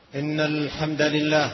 إن الحمد لله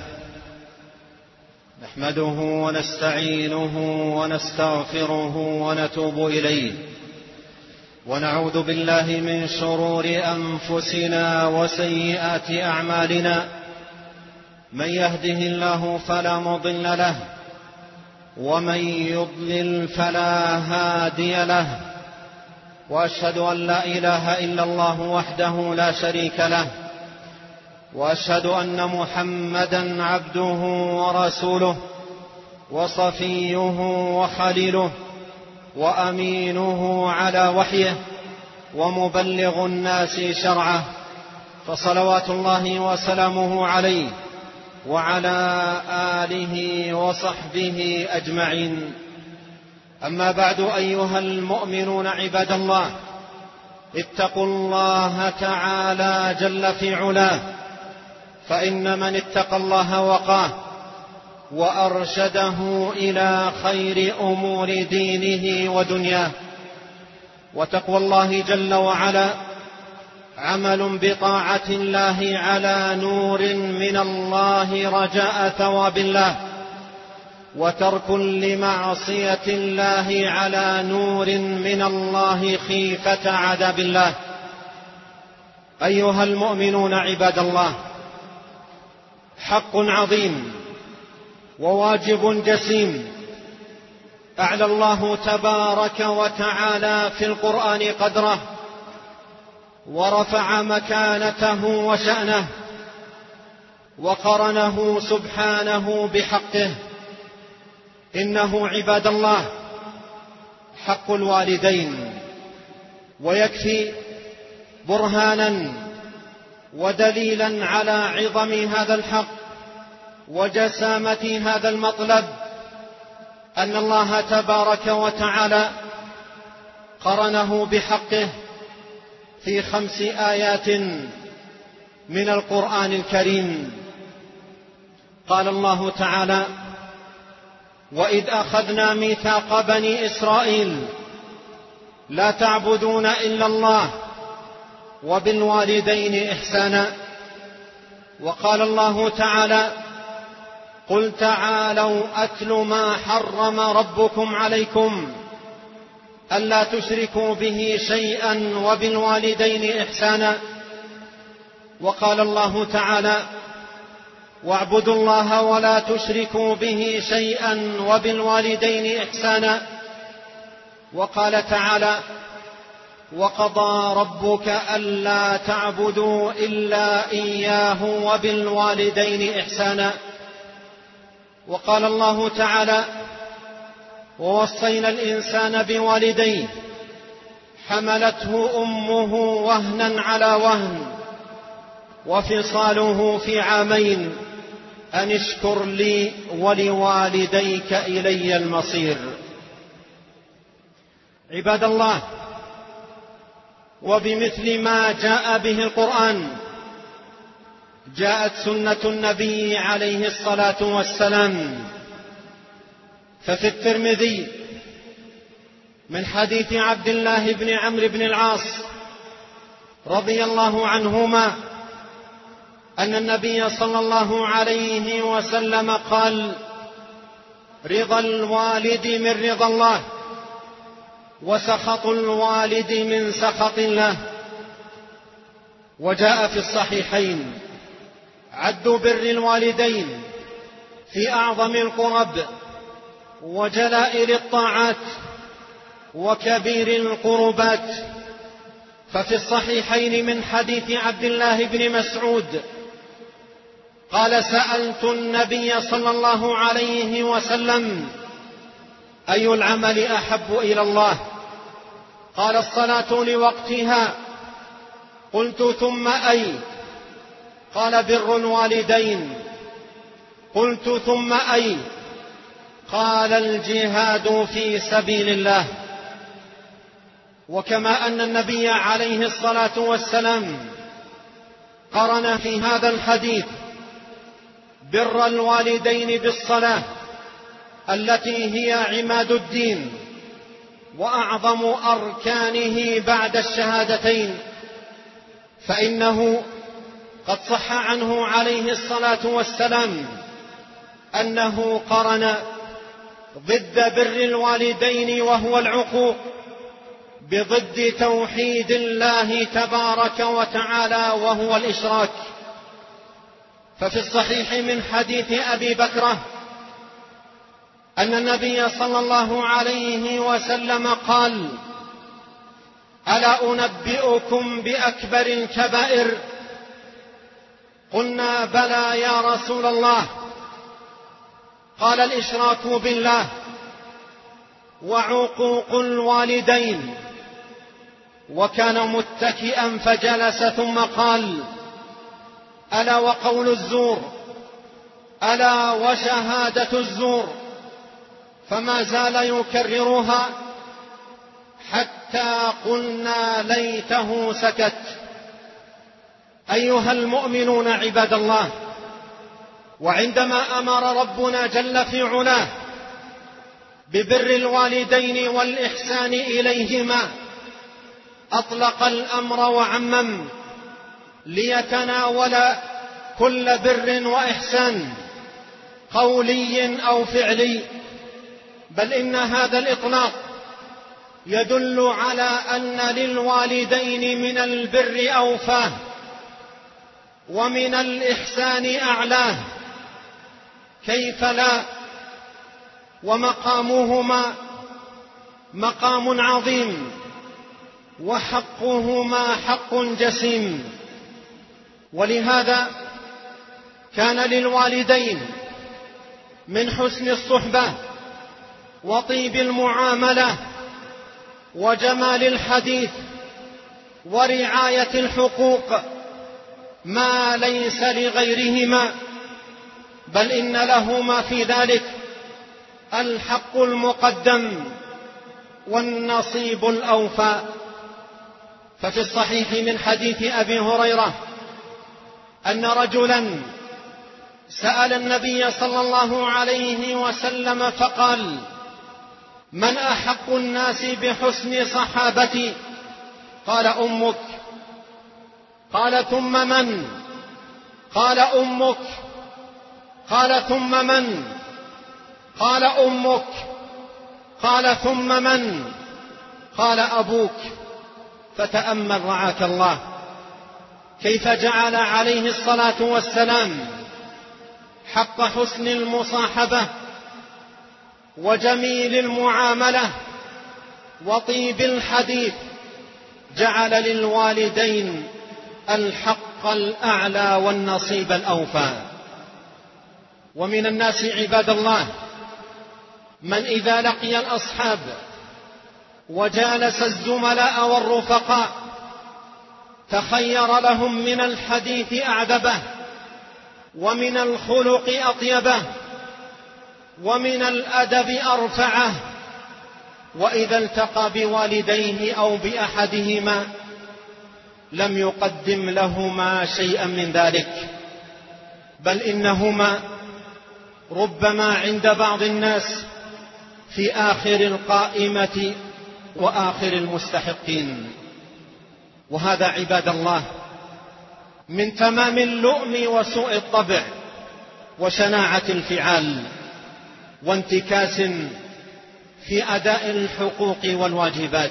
نحمده ونستعينه ونستغفره ونتوب إليه، ونعوذ بالله من شرور أنفسنا وسيئات أعمالنا. من يهده الله فلا مضل له، ومن يضلل فلا هادي له، وأشهد أن لا إله إلا الله وحده لا شريك له، وأشهد أن محمدا عبده ورسوله وصفيه وخليله وأمينه على وحيه ومبلغ الناس شرعه، فصلوات الله وسلامه عليه وعلى آله وصحبه أجمعين. أما بعد، أيها المؤمنون عباد الله، اتقوا الله تعالى جل في علاه، فإن من اتقى الله وقاه وأرشده إلى خير أمور دينه ودنياه. وتقوى الله جل وعلا عمل بطاعة الله على نور من الله رجاء ثواب الله، وترك لمعصية الله على نور من الله خيفة عذاب الله. أيها المؤمنون عباد الله، حق عظيم وواجب جسيم أعلى الله تبارك وتعالى في القرآن قدره، ورفع مكانته وشأنه، وقرنه سبحانه بحقه. إنه عباد الله حق الوالدين، ويكفي برهانا ودليلا على عظم هذا الحق وجسامة هذا المطلب أن الله تبارك وتعالى قرنه بحقه في 5 آيات من القرآن الكريم. قال الله تعالى: وإذ أخذنا ميثاق بني إسرائيل لا تعبدون إلا الله وبالوالدين إحسانا. وقال الله تعالى: قل تعالوا أتل ما حرم ربكم عليكم ألا تشركوا به شيئا وبالوالدين إحسانا. وقال الله تعالى: واعبدوا الله ولا تشركوا به شيئا وبالوالدين إحسانا. وقال تعالى: وقضى ربك ألا تعبدوا إلا إياه وبالوالدين إحسانا. وقال الله تعالى: ووصينا الإنسان بوالديه حملته أمه وهنا على وهن وفصاله في 2 عام أن اشكر لي ولوالديك إلي المصير. عباد الله، وبمثل ما جاء به القرآن جاءت سنة النبي عليه الصلاة والسلام. ففي الترمذي من حديث عبد الله بن عمرو بن العاص رضي الله عنهما أن النبي صلى الله عليه وسلم قال: رضا الوالد من رضا الله، وسخط الوالد من سخط الله. وجاء في الصحيحين: عد بر الوالدين في أعظم القرب وجلائل الطاعات وكبير القربات. ففي الصحيحين من حديث عبد الله بن مسعود قال: سألت النبي صلى الله عليه وسلم: أي العمل أحب إلى الله؟ قال: الصلاة لوقتها. قلت: ثم أي؟ قال: بر الوالدين. قلت: ثم أي؟ قال: الجهاد في سبيل الله. وكما أن النبي عليه الصلاة والسلام قرن في هذا الحديث بر الوالدين بالصلاة التي هي عماد الدين وأعظم أركانه بعد الشهادتين، فإنه قد صح عنه عليه الصلاة والسلام أنه قرن ضد بر الوالدين وهو العقوق بضد توحيد الله تبارك وتعالى وهو الإشراك. ففي الصحيح من حديث أبي بكرة أن النبي صلى الله عليه وسلم قال: ألا أنبئكم بأكبر الكبائر؟ قلنا: بلى يا رسول الله. قال: الإشراك بالله وعقوق الوالدين. وكان متكئا فجلس ثم قال: ألا وقول الزور، ألا وشهادة الزور. فما زال يكررها حتى قلنا ليته سكت. أيها المؤمنون عباد الله، وعندما أمر ربنا جل في علاه ببر الوالدين والإحسان إليهما أطلق الأمر وعمم ليتناول كل بر وإحسان قولي أو فعلي، بل إن هذا الإطلاق يدل على أن للوالدين من البر أوفاه ومن الإحسان أعلاه، كيف لا؟ ومقامهما مقام عظيم وحقهما حق جسيم. ولهذا كان للوالدين من حسن الصحبة وطيب المعاملة وجمال الحديث ورعاية الحقوق ما ليس لغيرهما، بل إن لهما في ذلك الحق المقدم والنصيب الأوفى. ففي الصحيح من حديث أبي هريرة أن رجلا سأل النبي صلى الله عليه وسلم فقال: من أحق الناس بحسن صحابتي؟ قال: أمك. قال: ثم من؟ قال: أمك. قال: ثم من؟ قال: أمك. قال: ثم من؟ قال: أبوك. فتأمل رعاك الله كيف جعل عليه الصلاة والسلام حق حسن المصاحبة وجميل المعاملة وطيب الحديث، جعل للوالدين الحق الأعلى والنصيب الأوفى. ومن الناس عباد الله من إذا لقي الأصحاب وجالس الزملاء والرفقاء تخير لهم من الحديث أعذبه ومن الخلق أطيبه ومن الأدب أرفعه، وإذا التقى بوالديه أو بأحدهما لم يقدم لهما شيئا من ذلك، بل إنهما ربما عند بعض الناس في آخر القائمة وآخر المستحقين. وهذا عباد الله من تمام اللؤم وسوء الطبع وشناعة الفعال وانتكاس في أداء الحقوق والواجبات.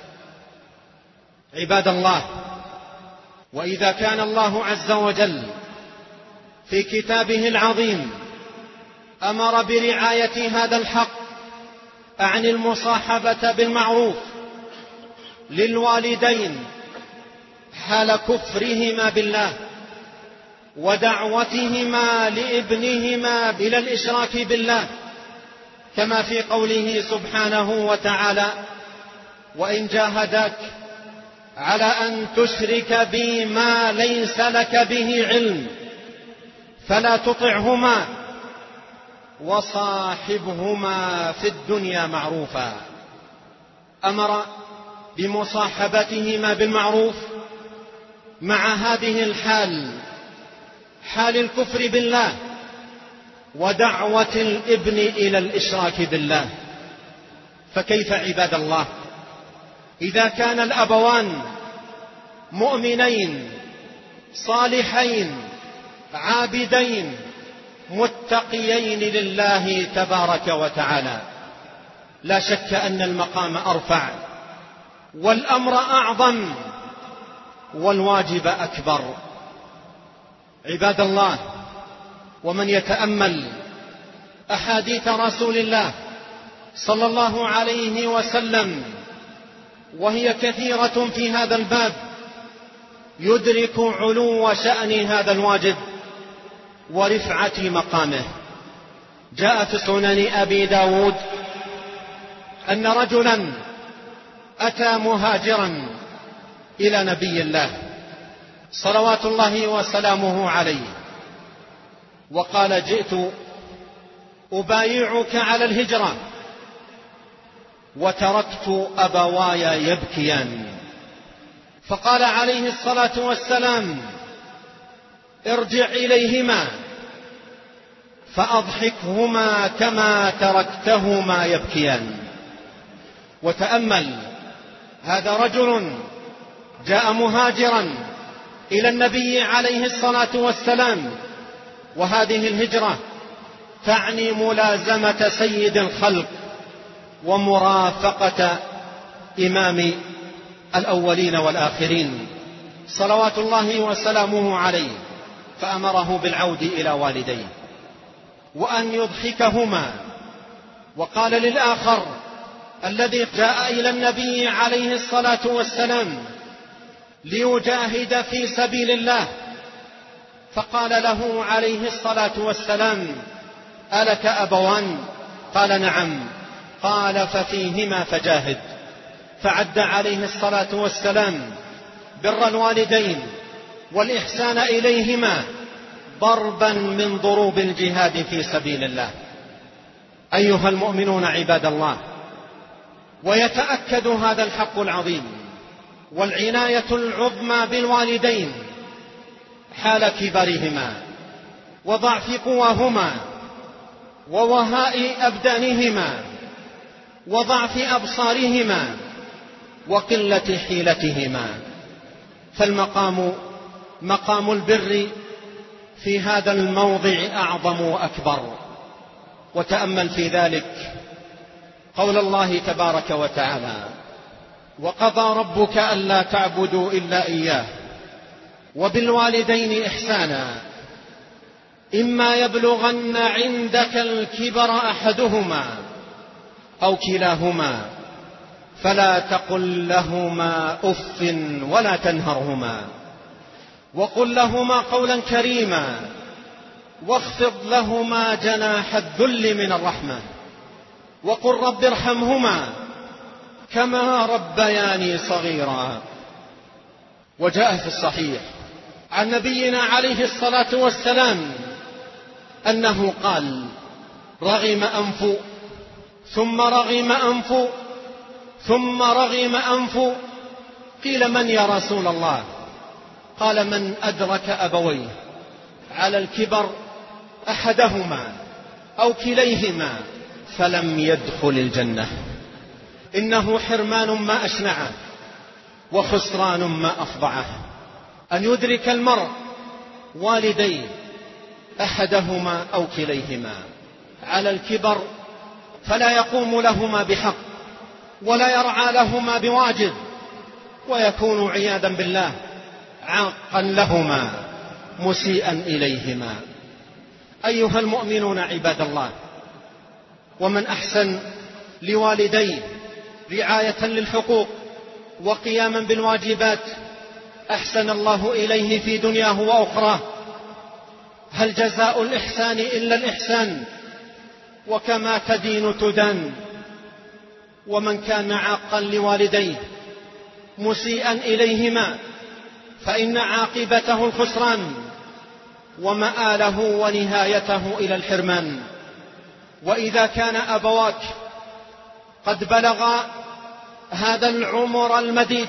عباد الله، وإذا كان الله عز وجل في كتابه العظيم أمر برعاية هذا الحق عن المصاحبة بالمعروف للوالدين حال كفرهما بالله ودعوتهما لابنهما إلى الإشراك بالله، كما في قوله سبحانه وتعالى: وإن جاهداك على أن تشرك بي ما ليس لك به علم فلا تطعهما وصاحبهما في الدنيا معروفا. أمر بمصاحبتهما بالمعروف مع هذه الحال، حال الكفر بالله ودعوة الابن إلى الإشراك بالله. فكيف عباد الله إذا كان الأبوان مؤمنين صالحين عابدين متقيين لله تبارك وتعالى. لا شك أن المقام أرفع والأمر أعظم والواجب أكبر. عباد الله، ومن يتأمل أحاديث رسول الله صلى الله عليه وسلم وهي كثيرة في هذا الباب يدرك علو شأن هذا الواجب ورفعة مقامه. جاء في سنن أبي داود أن رجلا أتى مهاجرا إلى نبي الله صلوات الله وسلامه عليه وقال: جئت أبايعك على الهجرة وتركت أبواي يبكيان. فقال عليه الصلاة والسلام: ارجع إليهما فأضحكهما كما تركتهما يبكيان. وتأمل، هذا رجل جاء مهاجرا إلى النبي عليه الصلاة والسلام، وهذه الهجرة تعني ملازمة سيد الخلق ومرافقة إمام الأولين والآخرين صلوات الله وسلامه عليه. فأمره بالعود إلى والديه وأن يضحكهما. وقال للآخر الذي جاء إلى النبي عليه الصلاة والسلام ليجاهد في سبيل الله، فقال له عليه الصلاة والسلام: ألك أبوان؟ قال: نعم. قال: ففيهما فجاهد. فعد عليه الصلاة والسلام بر الوالدين والإحسان إليهما ضربا من ضروب الجهاد في سبيل الله. أيها المؤمنون عباد الله، ويتأكد هذا الحق العظيم والعناية العظمى بالوالدين حال كبرهما وضعف قواهما ووهاء أبدانهما وضعف أبصارهما وقلة حيلتهما. فالمقام مقام البر في هذا الموضع أعظم وأكبر. وتأمل في ذلك قول الله تبارك وتعالى: وقضى ربك ألا تعبدوا إلا إياه وبالوالدين إحسانا إما يبلغن عندك الكبر أحدهما أو كلاهما فلا تقل لهما أف ولا تنهرهما وقل لهما قولا كريما واخفض لهما جناح الذل من الرحمة وقل رب ارحمهما كما ربياني صغيرا. وجاء في الصحيح عن نبينا عليه الصلاة والسلام أنه قال: رغم أنف ثم رغم أنف ثم رغم أنف. قيل: من يا رسول الله؟ قال: من أدرك أبويه على الكبر أحدهما أو كليهما فلم يدخل الجنة. إنه حرمان ما أشنعه وخسران ما أفضعه أن يدرك المرء والديه أحدهما أو كليهما على الكبر فلا يقوم لهما بحق ولا يرعى لهما بواجب، ويكون عياذا بالله عاقا لهما مسيئا إليهما. أيها المؤمنون عباد الله، ومن أحسن لوالديه رعاية للحقوق وقياما بالواجبات أحسن الله إليه في دنياه وأخراه. هل جزاء الإحسان إلا الإحسان؟ وكما تدين تدان. ومن كان عاقا لوالديه مسيئا إليهما فإن عاقبته الخسران ومآله ونهايته إلى الحرمان. وإذا كان أبواك قد بلغا هذا العمر المديد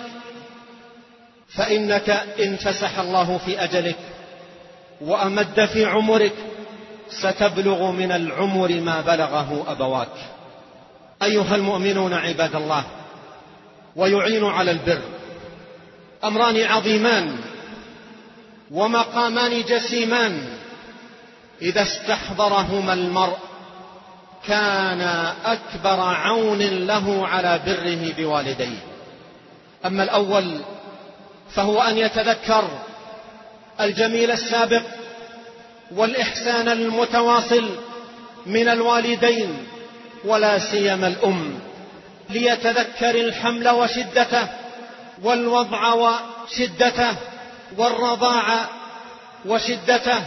فإنك إن فسح الله في أجلك وأمد في عمرك ستبلغ من العمر ما بلغه أبواك. أيها المؤمنون عباد الله، ويعين على البر أمران عظيمان ومقامان جسيمان إذا استحضرهما المرء كان أكبر عون له على بره بوالديه. أما الأول فهو أن يتذكر الجميل السابق والإحسان المتواصل من الوالدين ولا سيما الأم، ليتذكر الحمل وشدته والوضع وشدته والرضاعة وشدته،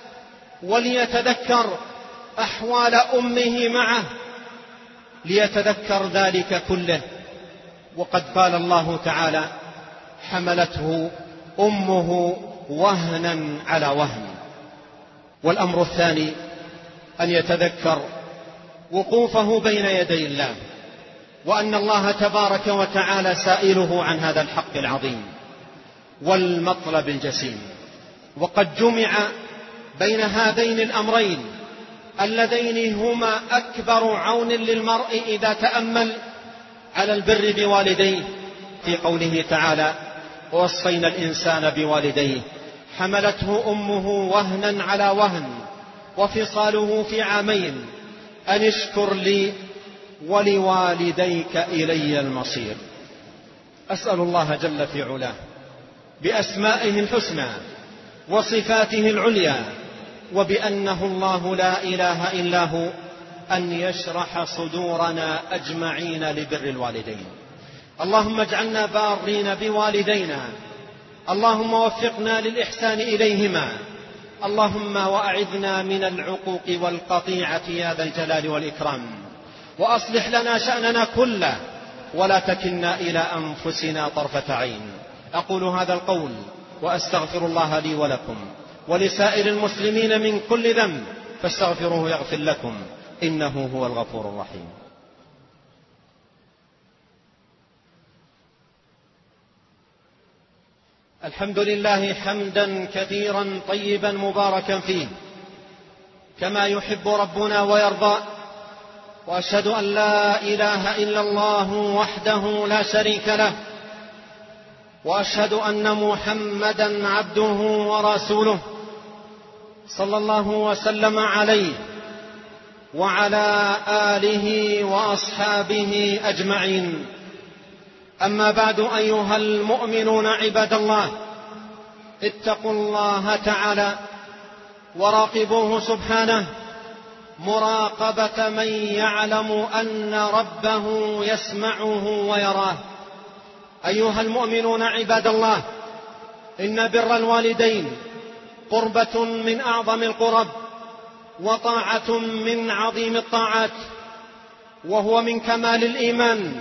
وليتذكر أحوال أمه معه، ليتذكر ذلك كله. وقد قال الله تعالى: حملته أمه وهنا على وهن. والأمر الثاني أن يتذكر وقوفه بين يدي الله، وأن الله تبارك وتعالى سائله عن هذا الحق العظيم والمطلب الجسيم. وقد جمع بين هذين الأمرين اللذين هما أكبر عون للمرء إذا تأمل على البر بوالديه في قوله تعالى: ووصينا الإنسان بوالديه حملته أمه وهنا على وهن وفصاله في عامين أن اشكر لي ولوالديك إلي المصير. أسأل الله جل في علاه بأسمائه الحسنى وصفاته العليا وبأنه الله لا إله إلا هو أن يشرح صدورنا أجمعين لبر الوالدين. اللهم اجعلنا بارين بوالدينا، اللهم وفقنا للإحسان إليهما، اللهم وأعذنا من العقوق والقطيعة يا ذا الجلال والإكرام، وأصلح لنا شأننا كله ولا تكلنا إلى أنفسنا طرفة عين. أقول هذا القول وأستغفر الله لي ولكم ولسائر المسلمين من كل ذنب فاستغفروه يغفر لكم إنه هو الغفور الرحيم. الحمد لله حمدا كثيرا طيبا مباركا فيه كما يحب ربنا ويرضى، وأشهد أن لا إله إلا الله وحده لا شريك له، وأشهد أن محمدا عبده ورسوله صلى الله وسلم عليه وعلى آله وأصحابه أجمعين. أما بعد، أيها المؤمنون عباد الله، اتقوا الله تعالى وراقبوه سبحانه مراقبة من يعلم أن ربه يسمعه ويراه. أيها المؤمنون عباد الله، إن بر الوالدين قربة من أعظم القرب وطاعة من عظيم الطاعات، وهو من كمال الإيمان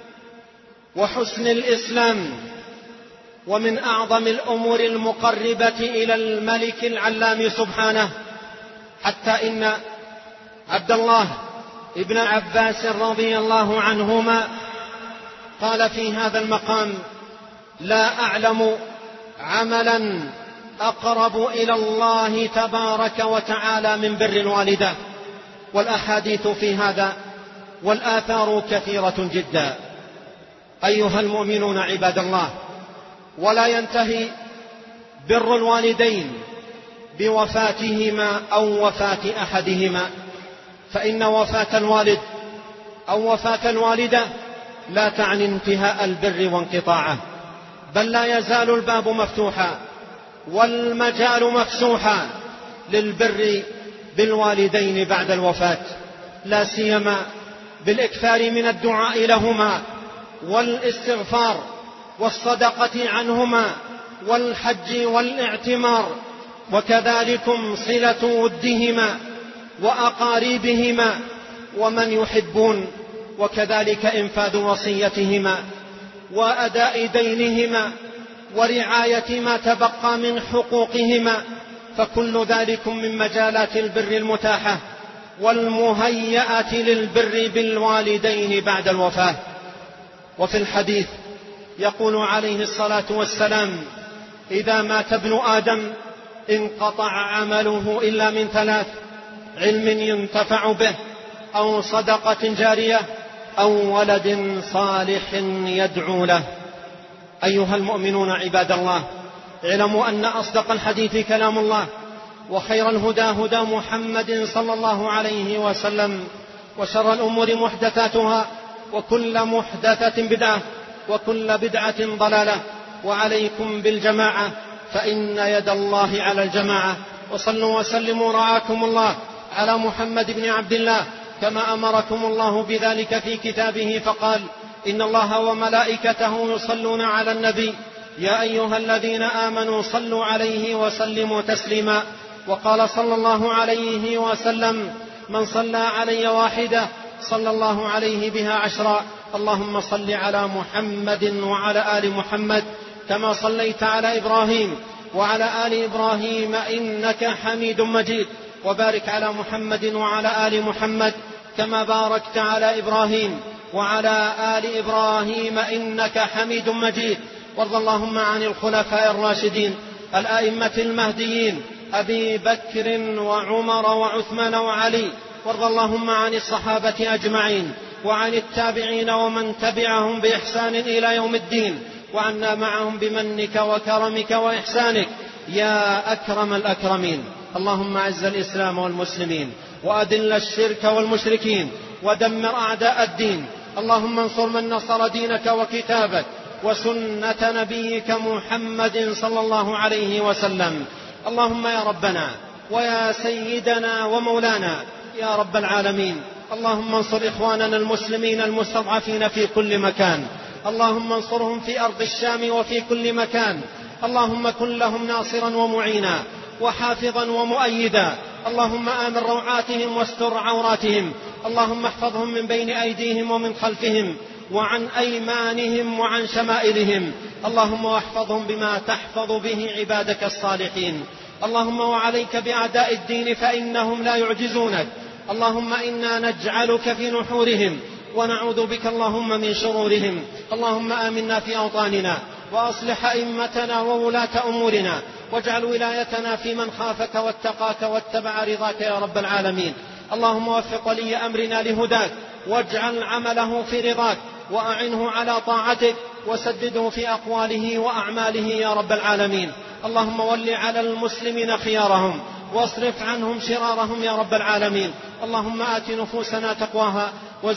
وحسن الإسلام، ومن أعظم الأمور المقربة إلى الملك العلام سبحانه، حتى إن عبد الله ابن عباس رضي الله عنهما قال في هذا المقام: لا أعلم عملا أقرب إلى الله تبارك وتعالى من بر الوالدة. والأحاديث في هذا والآثار كثيرة جدا. أيها المؤمنون عباد الله، ولا ينتهي بر الوالدين بوفاتهما أو وفاة أحدهما، فإن وفاة الوالد أو وفاة الوالدة لا تعني انتهاء البر وانقطاعه، بل لا يزال الباب مفتوحا والمجال مفسوحا للبر بالوالدين بعد الوفاة، لا سيما بالإكثار من الدعاء لهما والاستغفار والصدقة عنهما والحج والاعتمار، وكذلكم صلة ودهما وأقاربهما ومن يحبون، وكذلك إنفاذ وصيتهما وأداء دينهما ورعاية ما تبقى من حقوقهما، فكل ذلك من مجالات البر المتاحة والمهيئة للبر بالوالدين بعد الوفاة. وفي الحديث يقول عليه الصلاة والسلام: إذا مات ابن آدم انقطع عمله إلا من ثلاث: علم ينتفع به، أو صدقة جارية، أو ولد صالح يدعو له. أيها المؤمنون عباد الله، اعلموا أن أصدق الحديث كلام الله، وخير الهدى هدى محمد صلى الله عليه وسلم، وشر الأمور محدثاتها، وكل محدثة بدعة، وكل بدعة ضلالة. وعليكم بالجماعة فإن يد الله على الجماعة. وصلوا وسلموا رعاكم الله على محمد بن عبد الله كما أمركم الله بذلك في كتابه، فقال: إن الله وملائكته يصلون على النبي يا أيها الذين آمنوا صلوا عليه وسلموا تسليما. وقال صلى الله عليه وسلم: من صلى علي واحدة صلى الله عليه بها 10. اللهم صل على محمد وعلى آل محمد كما صليت على إبراهيم وعلى آل إبراهيم إنك حميد مجيد، وبارك على محمد وعلى آل محمد كما باركت على إبراهيم وعلى آل إبراهيم إنك حميد مجيد. وارض اللهم عن الخلفاء الراشدين الأئمة المهديين أبي بكر وعمر وعثمان وعلي. وارض اللهم عن الصحابة أجمعين وعن التابعين ومن تبعهم بإحسان إلى يوم الدين، وعنا معهم بمنك وكرمك وإحسانك يا أكرم الأكرمين. اللهم أعز الإسلام والمسلمين، وأذل الشرك والمشركين، ودمر أعداء الدين. اللهم انصر من نصر دينك وكتابك وسنة نبيك محمد صلى الله عليه وسلم. اللهم يا ربنا ويا سيدنا ومولانا يا رب العالمين، اللهم انصر إخواننا المسلمين المستضعفين في كل مكان، اللهم انصرهم في أرض الشام وفي كل مكان. اللهم كن لهم ناصرا ومعينا وحافظا ومؤيدا. اللهم آمن روعاتهم واستر عوراتهم. اللهم احفظهم من بين أيديهم ومن خلفهم وعن أيمانهم وعن شمائلهم. اللهم واحفظهم بما تحفظ به عبادك الصالحين. اللهم وعليك بأعداء الدين فإنهم لا يعجزونك. اللهم إنا نجعلك في نحورهم ونعوذ بك اللهم من شرورهم. اللهم آمنا في أوطاننا وأصلح أئمتنا وولاة أمورنا، واجعل ولايتنا في من خافك واتقاك واتبع رضاك يا رب العالمين. اللهم وفق ولي أمرنا لهداك، واجعل عمله في رضاك، وأعنه على طاعتك، وسدده في أقواله وأعماله يا رب العالمين. اللهم ول على المسلمين خيارهم واصرف عنهم شرارهم يا رب العالمين. اللهم آت نفوسنا تقواها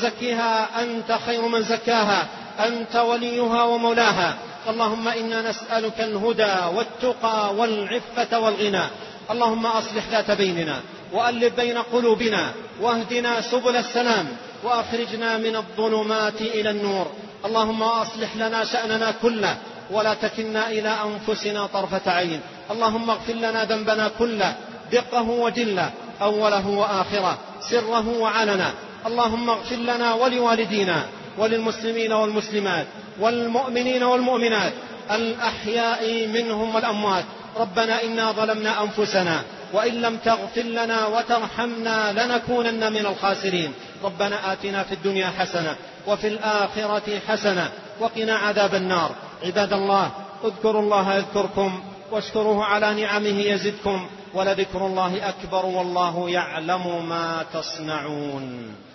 وزكها أنت خير من زكاها، أنت وليها ومولاها. اللهم إنا نسألك الهدى والتقى والعفة والغنى. اللهم أصلح ذات بيننا وألف بين قلوبنا، واهدنا سبل السلام، وأخرجنا من الظلمات إلى النور. اللهم أصلح لنا شأننا كله ولا تكلنا إلى أنفسنا طرفة عين. اللهم اغفر لنا ذنبنا كله، دقه وجله، أوله وآخره، سره وعلنا. اللهم اغفر لنا ولوالدينا وللمسلمين والمسلمات والمؤمنين والمؤمنات الأحياء منهم والأموات. ربنا إنا ظلمنا أنفسنا وإن لم تغفر لنا وترحمنا لنكونن من الخاسرين. ربنا آتنا في الدنيا حسنة وفي الآخرة حسنة وقنا عذاب النار. عباد الله، اذكروا الله يذكركم، واشكروه على نعمه يزدكم، ولذكر الله أكبر والله يعلم ما تصنعون.